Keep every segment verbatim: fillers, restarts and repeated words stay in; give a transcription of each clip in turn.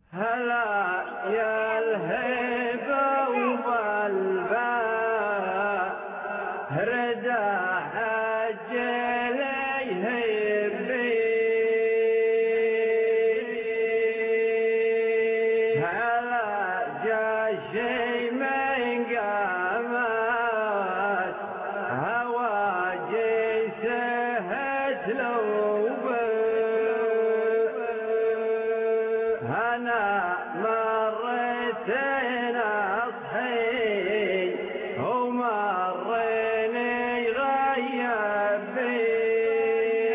هلا يا الهبة والباء ردا حج ليه يبي هلا جا شي من قامت هواجي سهت لوبه أنا مرتين أصحي ومرني غيب بي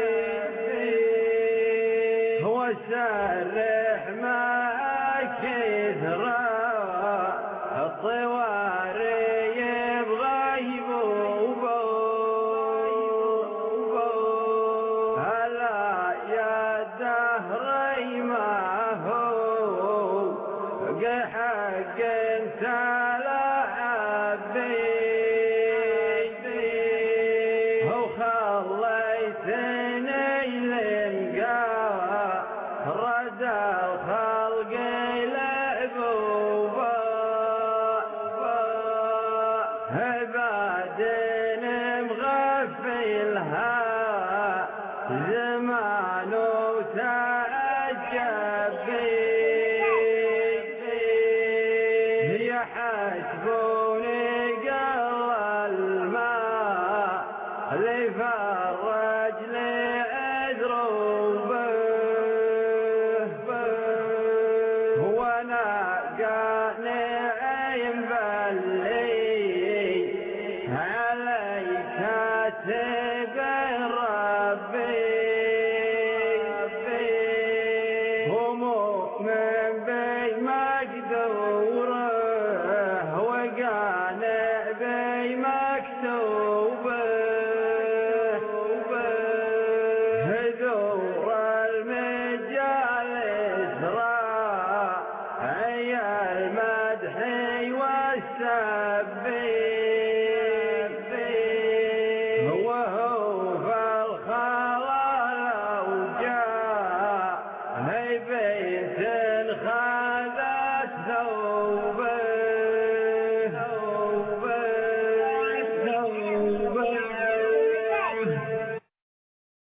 وسرح ما كثرة الطواري بغيبوبه هلا يا الدهر ما حق انت لعبي وخليتني لنقا رد الخلق لعبوبا بعدين مغفلها زمان وتعجب يحسبوني قل الماء لفرج لي أدروبه وانا قانع بلي علي كاتب ربي ومؤمن بمقدوره وقانع بمكتوبه هدور المجال إسراء يا المدح والسبي